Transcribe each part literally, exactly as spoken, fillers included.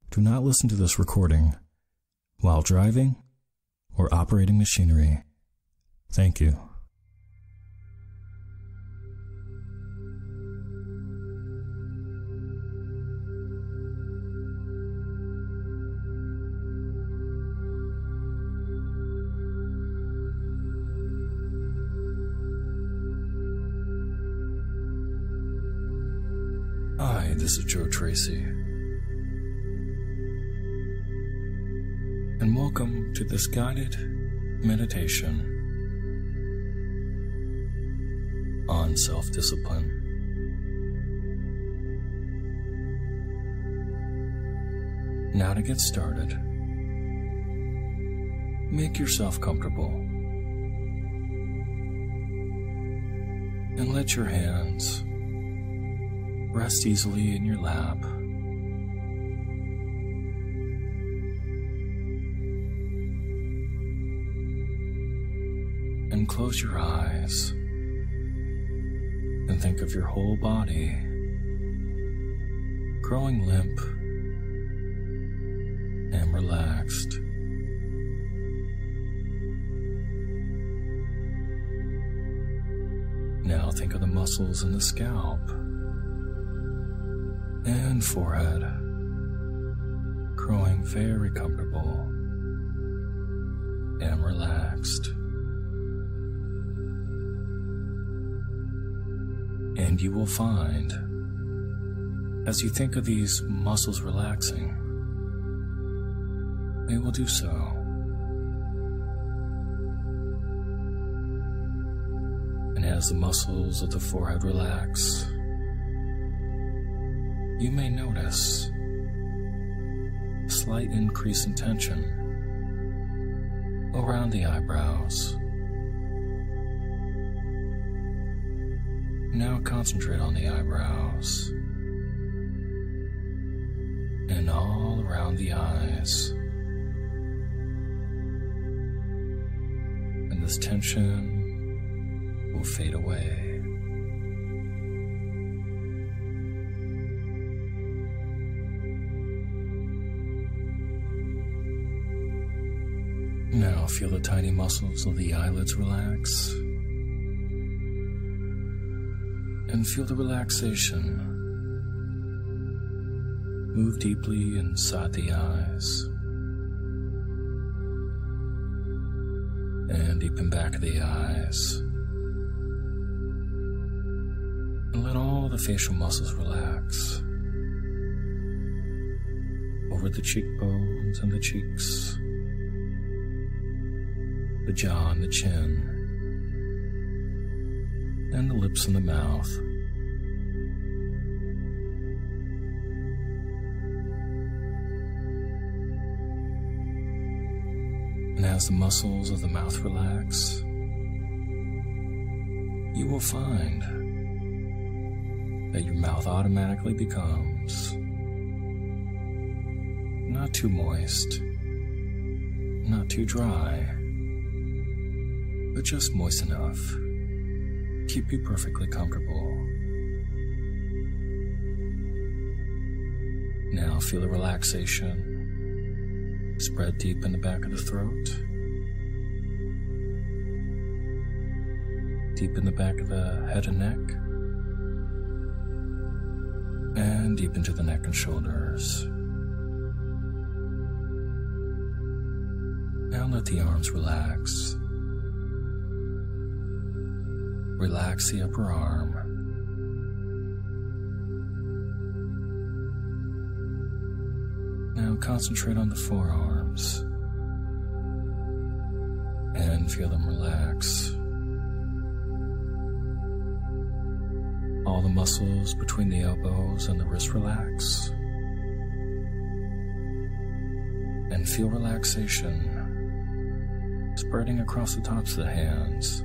Do not listen to this recording while driving or operating machinery. Thank you. Hi, this is Joe Tracy, and welcome to this guided meditation on self-discipline. Now to get started, make yourself comfortable and let your hands rest easily in your lap. And close your eyes and think of your whole body growing limp and relaxed. Now think of the muscles in the scalp and forehead growing very comfortable and relaxed. And you will find, as you think of these muscles relaxing, they will do so. And as the muscles of the forehead relax, you may notice a slight increase in tension around the eyebrows. Now concentrate on the eyebrows and all around the eyes. And this tension will fade away. Now feel the tiny muscles of the eyelids relax, and feel the relaxation move deeply inside the eyes and deep in back of the eyes. And let all the facial muscles relax over the cheekbones and the cheeks, the jaw and the chin, and the lips and the mouth. And as the muscles of the mouth relax, you will find that your mouth automatically becomes not too moist, not too dry, but just moist enough to keep you perfectly comfortable. Now feel the relaxation spread deep in the back of the throat, deep in the back of the head and neck, and deep into the neck and shoulders. Now let the arms relax. Relax the upper arm. Now concentrate on the forearms and feel them relax. All the muscles between the elbows and the wrist relax. And feel relaxation spreading across the tops of the hands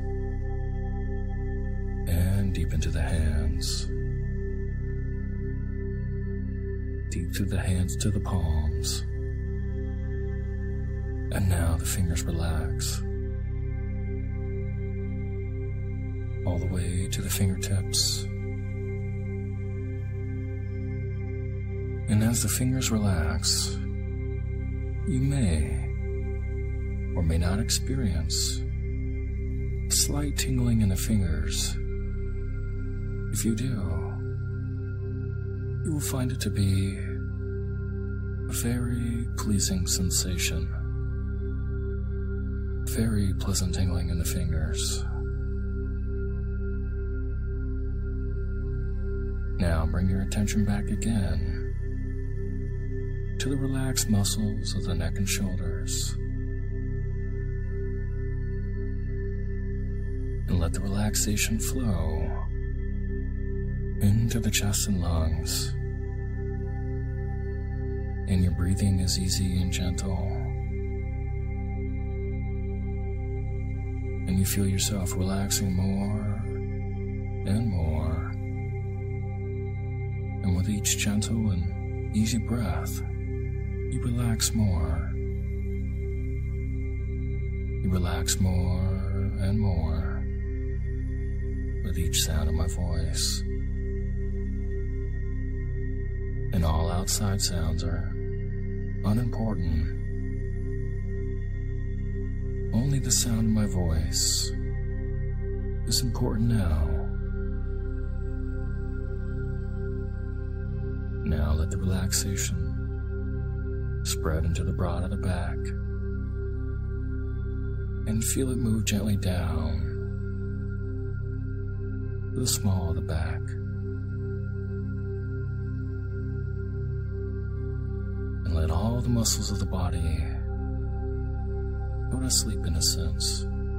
and deep into the hands, deep through the hands to the palms. And now the fingers relax all the way to the fingertips, And as the fingers relax, you may or may not experience a slight tingling in the fingers. If you do, you will find it to be a very pleasing sensation, very pleasant tingling in the fingers. Now bring your attention back again to the relaxed muscles of the neck and shoulders, and let the relaxation flow into the chest and lungs. And your breathing is easy and gentle, and you feel yourself relaxing more and more. And with each gentle and easy breath, you relax more. You relax more and more with each sound of my voice. And all outside sounds are unimportant. Only the sound of my voice is important now. Now let the relaxation spread into the broad of the back, and feel it move gently down to the small of the back. And let all the muscles of the body go to sleep in a sense,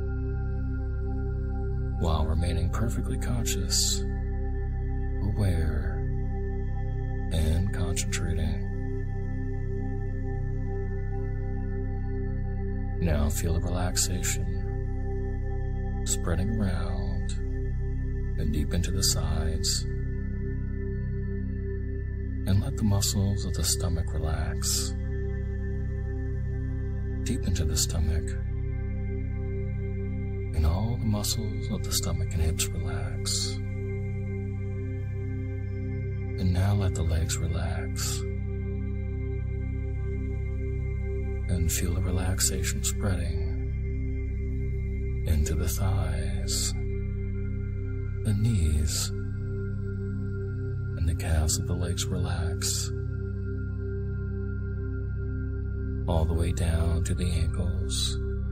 while remaining perfectly conscious, aware, and concentrating. Now feel the relaxation spreading around and deep into the sides, and let the muscles of the stomach relax deep into the stomach, and all the muscles of the stomach and hips relax. And now let the legs relax, and feel the relaxation spreading into the thighs, the knees, and the calves of the legs relax, all the way down to the ankles.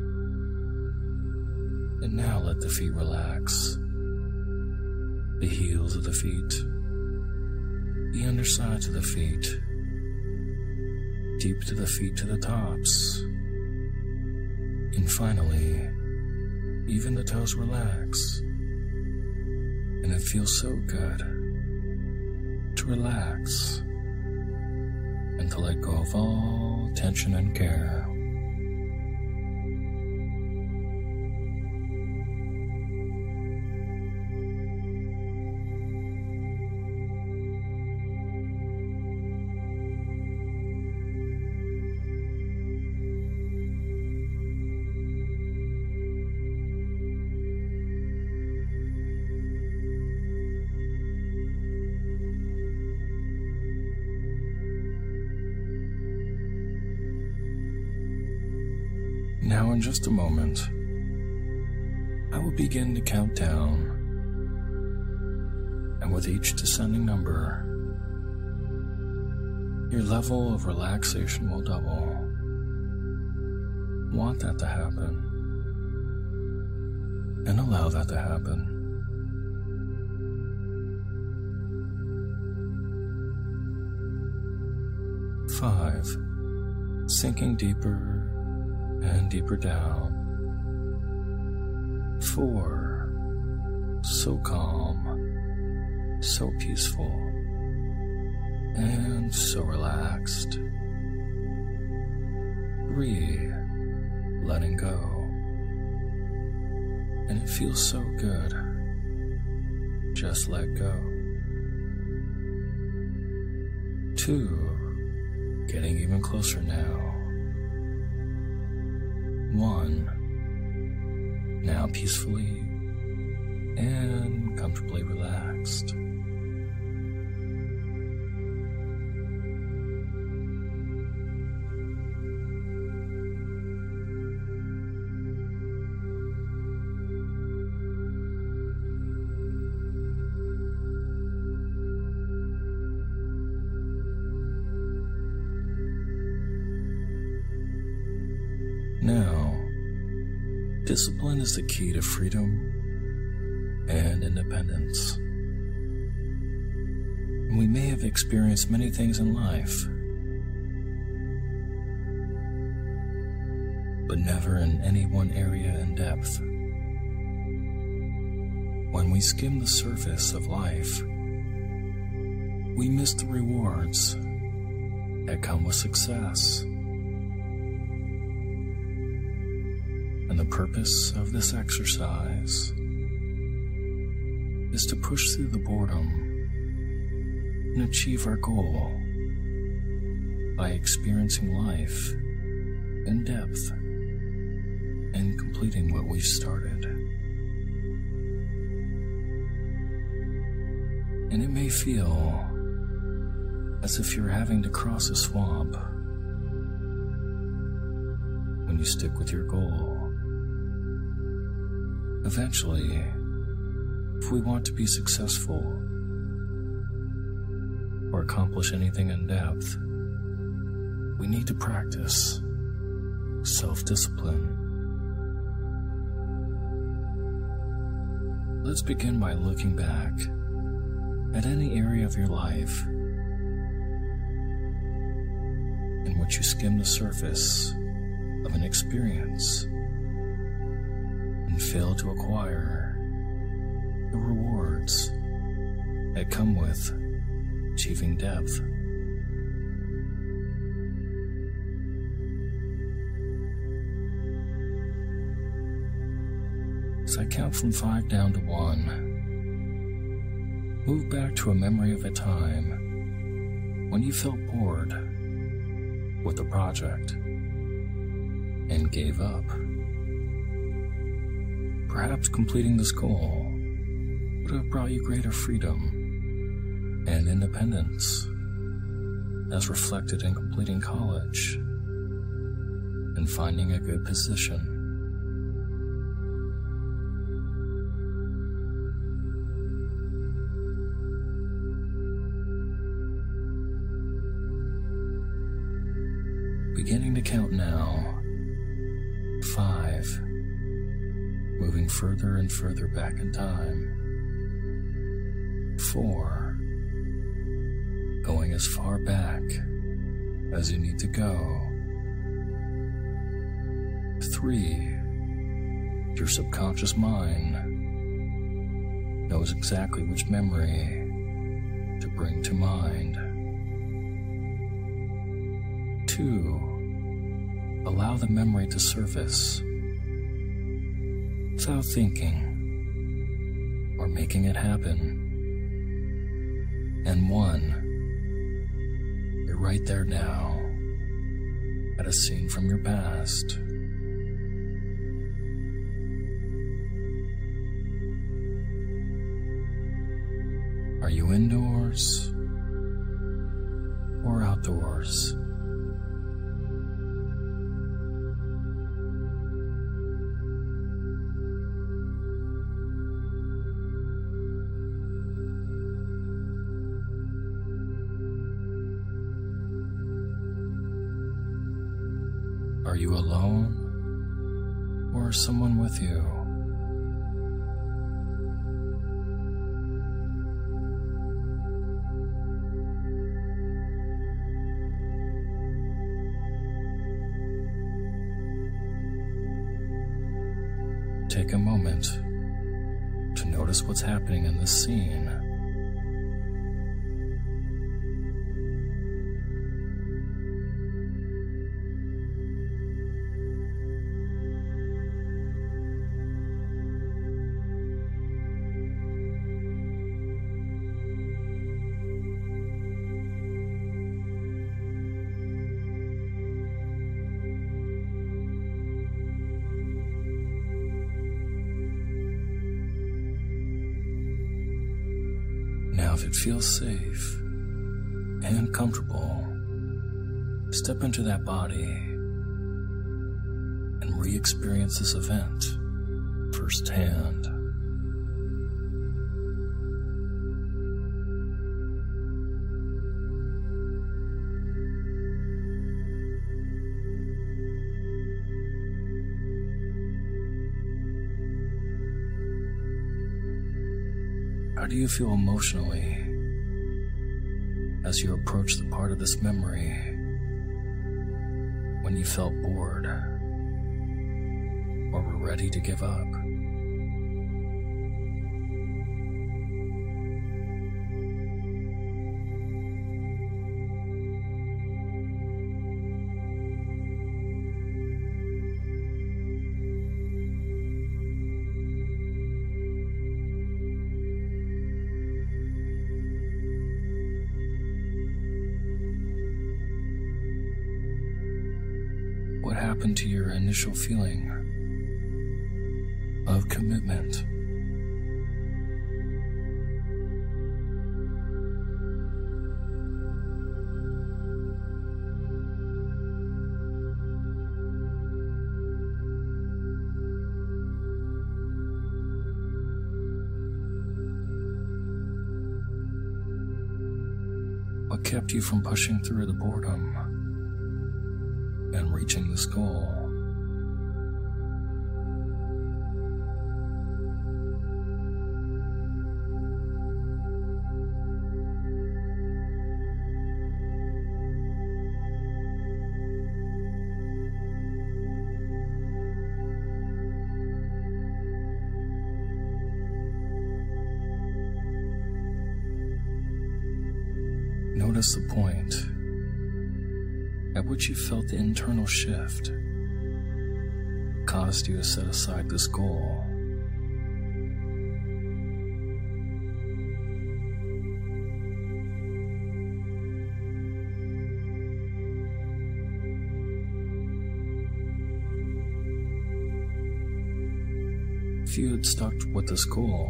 And now let the feet relax, the heels of the feet, the undersides of the feet, deep to the feet to the tops, and finally, even the toes relax. And it feels so good to relax and to let go of all tension and care. Now in just a moment, I will begin to count down, and with each descending number, your level of relaxation will double. Want that to happen, and allow that to happen. Five, sinking deeper and deeper down. Four, so calm, so peaceful, and so relaxed. Three, letting go. And it feels so good. Just let go. Two, getting even closer now. One, now peacefully and comfortably relaxed. Now, discipline is the key to freedom and independence. And we may have experienced many things in life, but never in any one area in depth. When we skim the surface of life, we miss the rewards that come with success. And the purpose of this exercise is to push through the boredom and achieve our goal by experiencing life in depth and completing what we've started. And it may feel as if you're having to cross a swamp when you stick with your goal. Eventually, if we want to be successful or accomplish anything in depth, we need to practice self-discipline. Let's begin by looking back at any area of your life in which you skim the surface of an experience and fail to acquire the rewards that come with achieving depth. As I count from five down to one, move back to a memory of a time when you felt bored with the project and gave up. Perhaps completing this goal would have brought you greater freedom and independence, as reflected in completing college and finding a good position. Beginning to count now. Five. Moving further and further back in time. Four. Going as far back as you need to go. Three. Your subconscious mind knows exactly which memory to bring to mind. Two. Allow the memory to surface without thinking or making it happen. And one, you're right there now at a scene from your past. Are you indoors or outdoors? Are you alone, or is someone with you? Take a moment to notice what's happening in this scene. Now, if it feels safe and comfortable, step into that body and re-experience this event firsthand. How do you feel emotionally as you approach the part of this memory when you felt bored or were ready to give up? What happened to your initial feeling of commitment? What kept you from pushing through the boredom and reaching this goal? Notice the point at which you felt the internal shift caused you to set aside this goal. If you had stuck with this goal,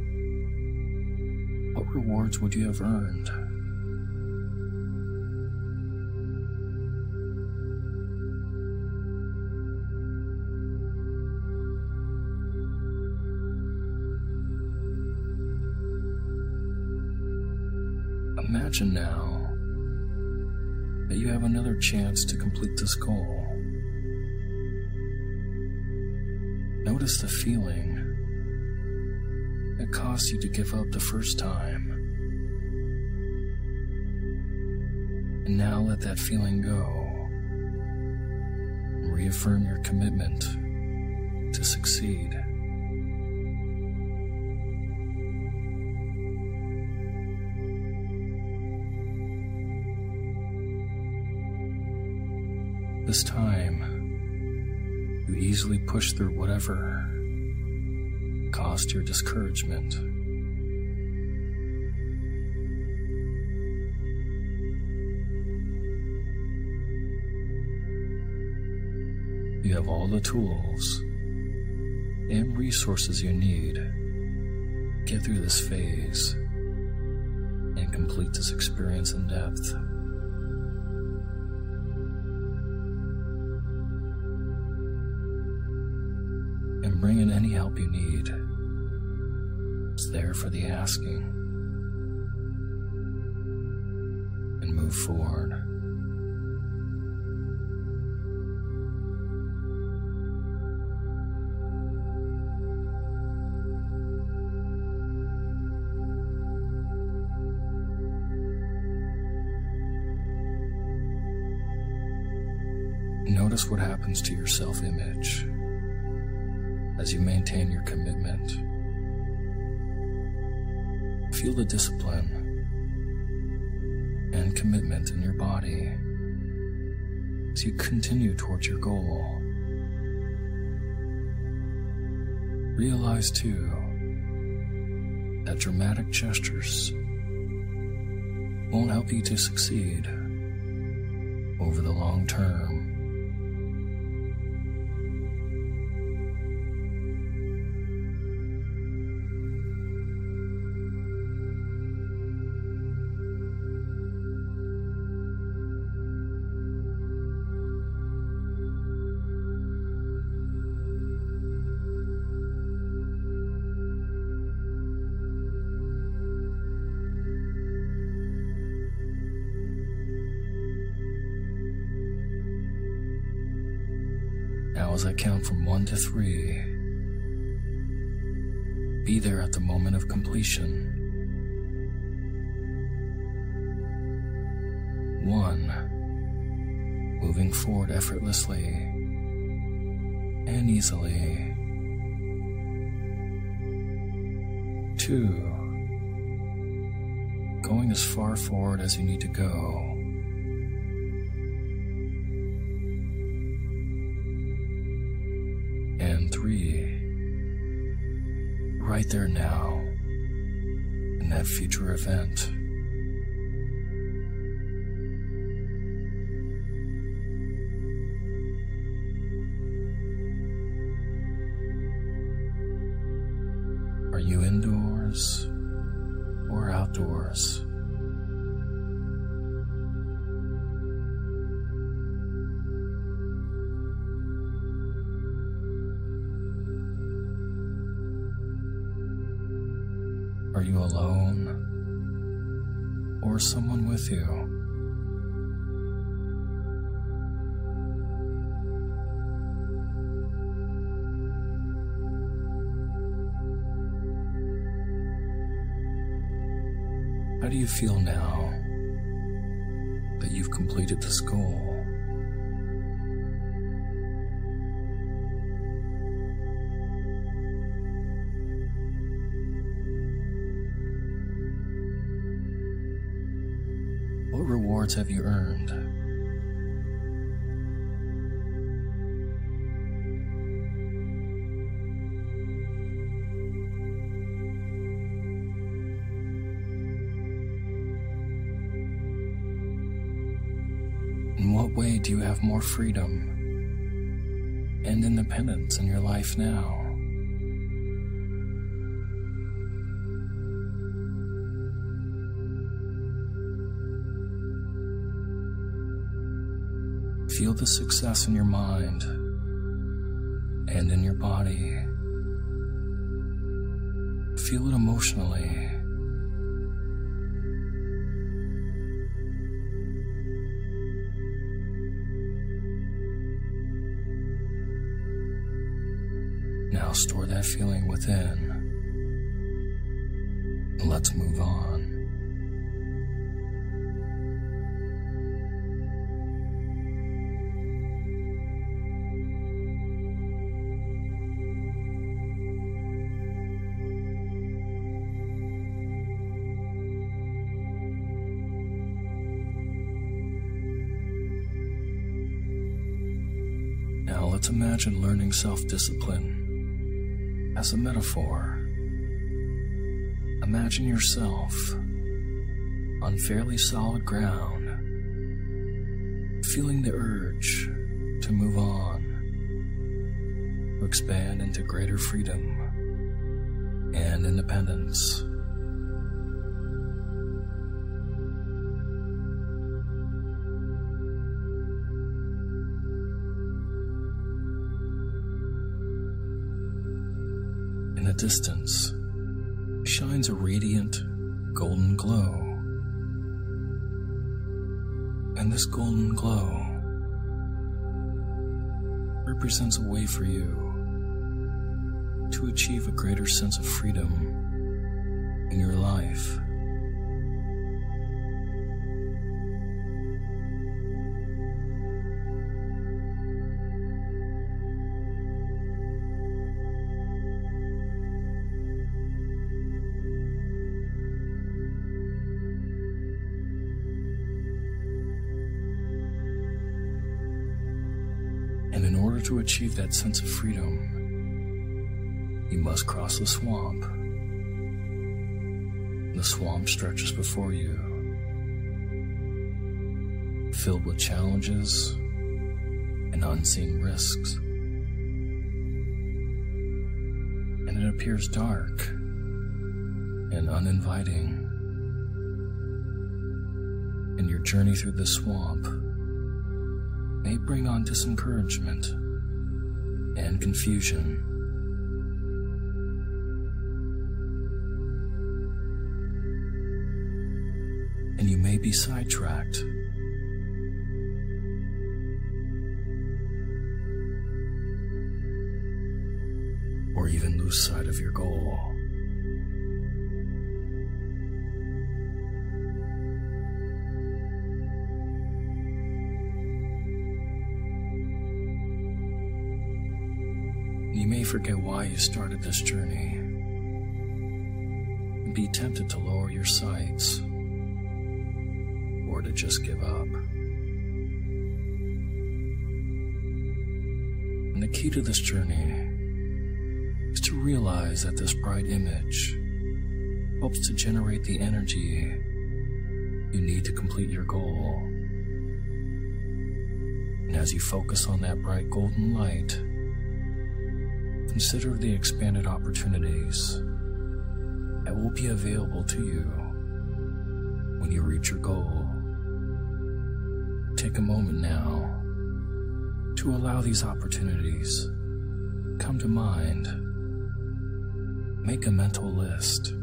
what rewards would you have earned? Imagine now that you have another chance to complete this goal. Notice the feeling that caused you to give up the first time. And now let that feeling go. And reaffirm your commitment to succeed. This time, you easily push through whatever caused your discouragement. You have all the tools and resources you need to get through this phase and complete this experience in depth. And bring in any help you need. It's there for the asking. And move forward. Notice what happens to your self-image as you maintain your commitment. Feel the discipline and commitment in your body as you continue towards your goal. Realize too that dramatic gestures won't help you to succeed over the long term. Now as I count from one to three, be there at the moment of completion. One, moving forward effortlessly and easily. Two, going as far forward as you need to go. And three, right there now, in that future event. Are you indoors or outdoors? Are you alone or someone with you? How do you feel now that you've completed this goal? What rewards have you earned? In what way do you have more freedom and independence in your life now? Feel the success in your mind and in your body. Feel it emotionally. Now store that feeling within, and let's move on. Now let's imagine learning self-discipline as a metaphor. Imagine yourself on fairly solid ground, feeling the urge to move on, to expand into greater freedom and independence. In the distance shines a radiant golden glow, and this golden glow represents a way for you to achieve a greater sense of freedom in your life. And in order to achieve that sense of freedom, you must cross the swamp. The swamp stretches before you, filled with challenges and unseen risks. And it appears dark and uninviting. And your journey through the swamp may bring on disencouragement and confusion. And you may be sidetracked. Or even lose sight of your goal. you may forget why you started this journey and be tempted to lower your sights or to just give up. And the key to this journey is to realize that this bright image helps to generate the energy you need to complete your goal. And as you focus on that bright golden light, consider the expanded opportunities that will be available to you when you reach your goal. Take a moment now to allow these opportunities come to mind. Make a mental list.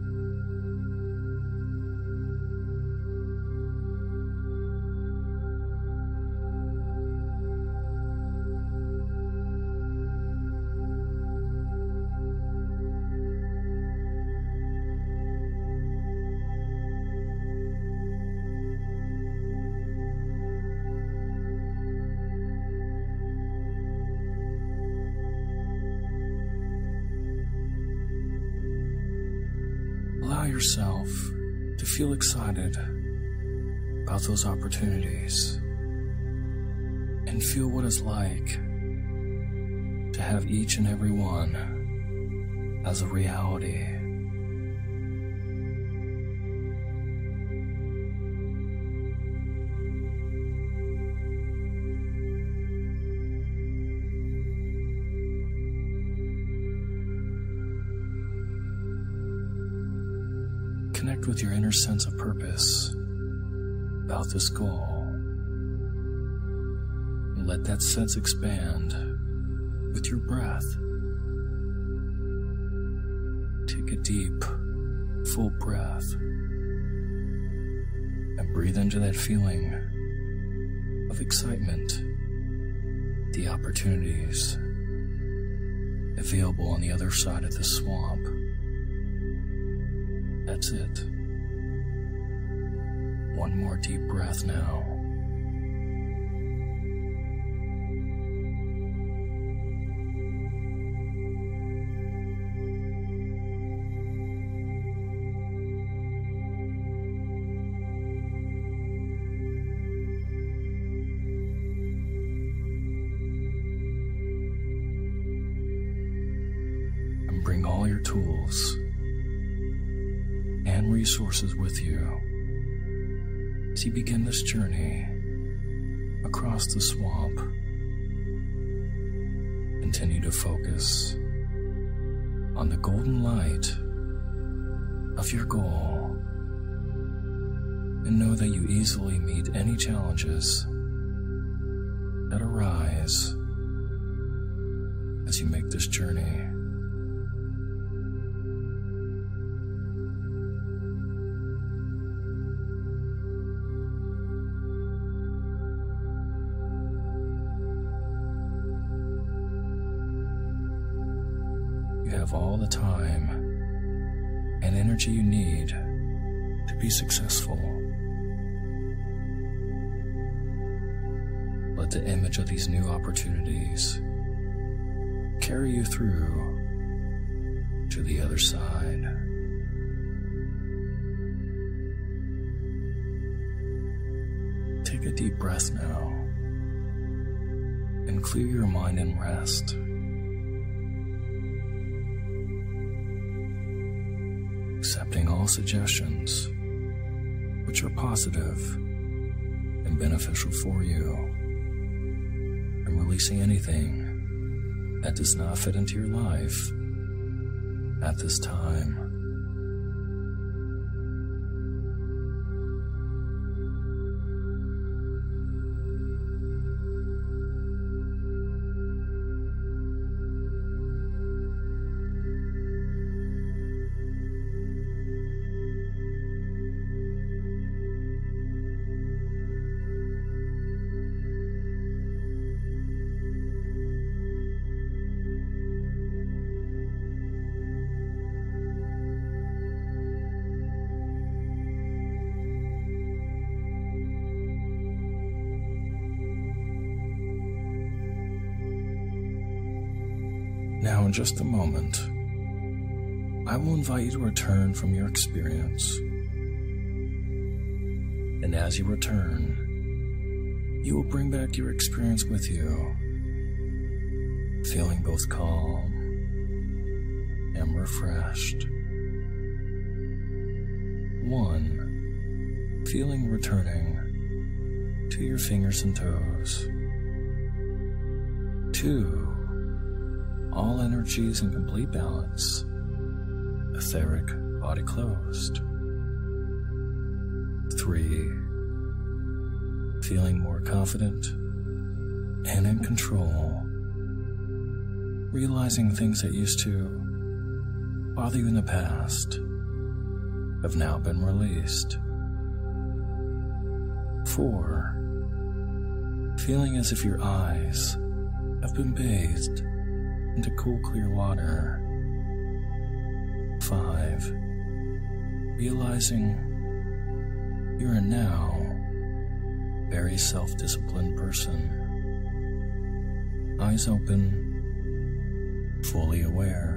Allow yourself to feel excited about those opportunities and feel what it's like to have each and every one as a reality. Connect with your inner sense of purpose about this goal. And let that sense expand with your breath. Take a deep, full breath and breathe into that feeling of excitement, the opportunities available on the other side of the swamp. That's it. One more deep breath now. And bring all your tools and resources with you as you begin this journey across the swamp. Continue to focus on the golden light of your goal and know that you easily meet any challenges that arise as you make this journey. You have all the time and energy you need to be successful. Let the image of these new opportunities carry you through to the other side. Take a deep breath now and clear your mind and rest. Accepting all suggestions which are positive and beneficial for you, and releasing anything that does not fit into your life at this time. Now, in just a moment, I will invite you to return from your experience. And as you return, you will bring back your experience with you, feeling both calm and refreshed. One, feeling returning to your fingers and toes. Two, all energies in complete balance, etheric body closed. Three, feeling more confident and in control, realizing things that used to bother you in the past have now been released. Four, feeling as if your eyes have been bathed into cool, clear water. Five, realizing you're a now very self-disciplined person. Eyes open, fully aware.